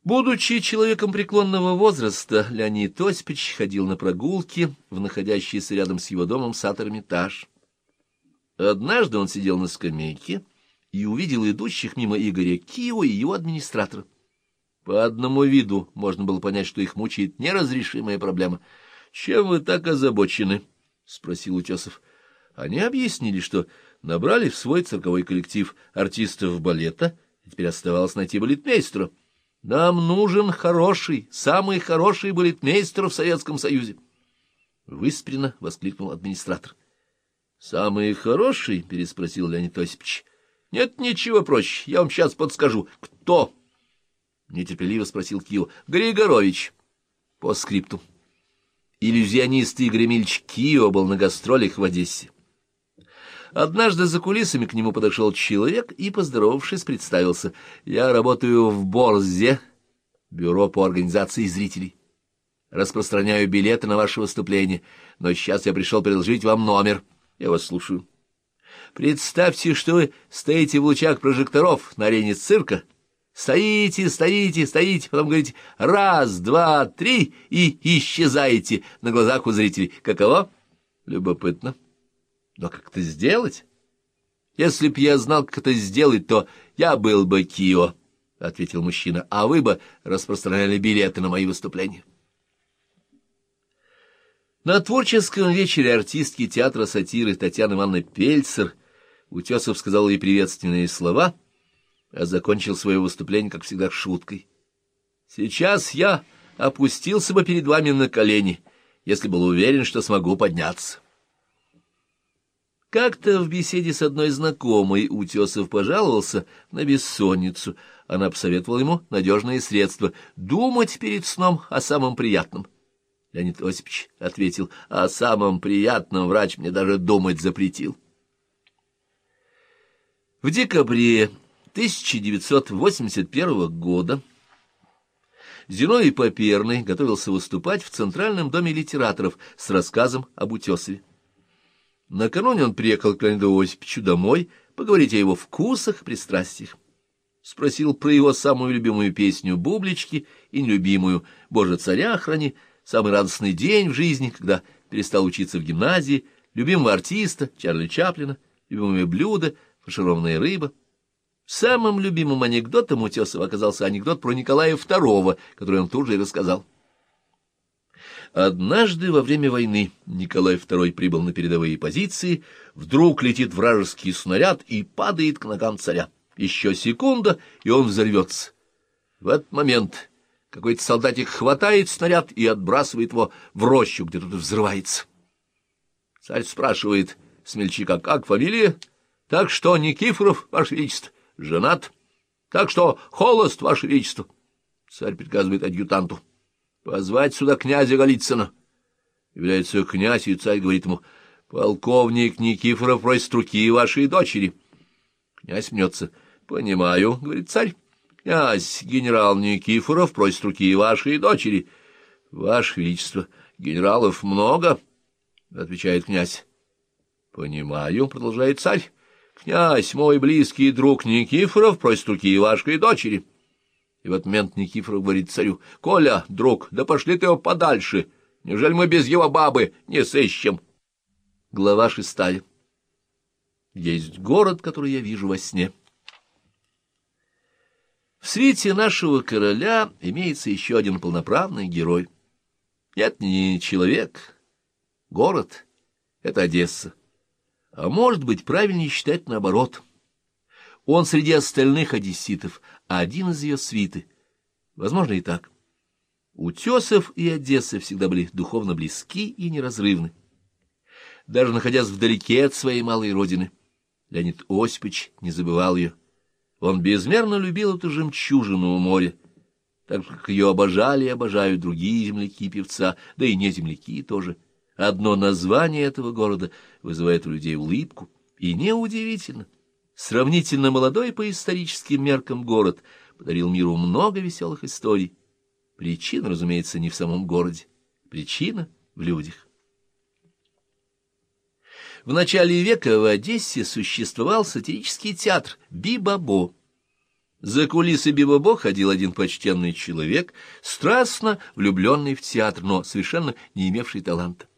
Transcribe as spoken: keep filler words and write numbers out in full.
Будучи человеком преклонного возраста, Леонид Осипович ходил на прогулки в находящийся рядом с его домом сад Эрмитаж. Однажды он сидел на скамейке и увидел идущих мимо Игоря Киева и его администратора. По одному виду можно было понять, что их мучает неразрешимая проблема. — Чем вы так озабочены? — спросил Утесов. Они объяснили, что набрали в свой цирковой коллектив артистов балета, и теперь оставалось найти балетмейстера. — Нам нужен хороший, самый хороший балетмейстер в Советском Союзе. Выспренно воскликнул администратор. — Самый хороший? — переспросил Леонид Осипович. — Нет, ничего проще, я вам сейчас подскажу. — Кто? — нетерпеливо спросил Кио. — Григорович. По скрипту. Иллюзионист Игорь Эмильевич Кио был на гастролях в Одессе. Однажды за кулисами к нему подошел человек и, поздоровавшись, представился. «Я работаю в Борзе, бюро по организации зрителей. Распространяю билеты на ваше выступление, но сейчас я пришел предложить вам номер. Я вас слушаю. Представьте, что вы стоите в лучах прожекторов на арене цирка. Стоите, стоите, стоите, потом говорите «раз, два, три» и исчезаете на глазах у зрителей. Каково? Любопытно. Но как это сделать? Если б я знал, как это сделать, то я был бы Кио, — ответил мужчина, — а вы бы распространяли билеты на мои выступления. На творческом вечере артистки театра сатиры Татьяны Ивановны Пельцер Утесов сказал ей приветственные слова, а закончил свое выступление, как всегда, шуткой. «Сейчас я опустился бы перед вами на колени, если был уверен, что смогу подняться». Как-то в беседе с одной знакомой Утесов пожаловался на бессонницу. Она посоветовала ему надежные средства — думать перед сном о самом приятном. Леонид Осипович ответил: «О самом приятном врач мне даже думать запретил». В декабре тысяча девятьсот восемьдесят первого года Зиновий Поперный готовился выступать в Центральном доме литераторов с рассказом об Утесове. Накануне он приехал к Леониду Осиповичу домой поговорить о его вкусах и пристрастиях. Спросил про его самую любимую песню «Бублички» и нелюбимую «Боже, царя храни», самый радостный день в жизни, когда перестал учиться в гимназии, любимого артиста Чарли Чаплина, любимое блюдо фаршированная рыба. Самым любимым анекдотом Утесова оказался анекдот про Николая второго, который он тут же и рассказал. Однажды во время войны Николай второй прибыл на передовые позиции, вдруг летит вражеский снаряд и падает к ногам царя. Еще секунда, и он взорвется. В этот момент какой-то солдатик хватает снаряд и отбрасывает его в рощу, где тут взрывается. Царь спрашивает смельчака: «Как фамилия?» «Так что, Никифоров, ваше величество». «Женат?» «Так что, холост, ваше величество». Царь приказывает адъютанту: «Позвать сюда князя Голицына». Является князь, и царь говорит ему: «Полковник Никифоров просит руки вашей дочери». Князь мнется. «Понимаю, — говорит царь. — Князь, генерал Никифоров просит руки вашей дочери». «Ваше величество, генералов много, — отвечает князь. «Понимаю, — продолжает царь. — Князь, мой близкий друг Никифоров просит руки вашей дочери». И в этот момент Никифоров говорит царю: «Коля, друг, да пошли ты его подальше. Неужели мы без его бабы не сыщем?» Глава шестая. Есть город, который я вижу во сне. В свите нашего короля имеется еще один полноправный герой. Нет, не человек, город — это Одесса. А может быть, правильнее считать наоборот. Он среди остальных одесситов, а один из ее свиты. Возможно, и так. Утесов и Одесса всегда были духовно близки и неразрывны. Даже находясь вдалеке от своей малой родины, Леонид Осипович не забывал ее. Он безмерно любил эту жемчужину у моря, так как ее обожали и обожают другие земляки певца, да и не земляки тоже. Одно название этого города вызывает у людей улыбку, и неудивительно. Сравнительно молодой по историческим меркам город подарил миру много веселых историй. Причина, разумеется, не в самом городе. Причина в людях. В начале века в Одессе существовал сатирический театр «Би-Бабо». За кулисы Бибобо ходил один почтенный человек, страстно влюбленный в театр, но совершенно не имевший таланта.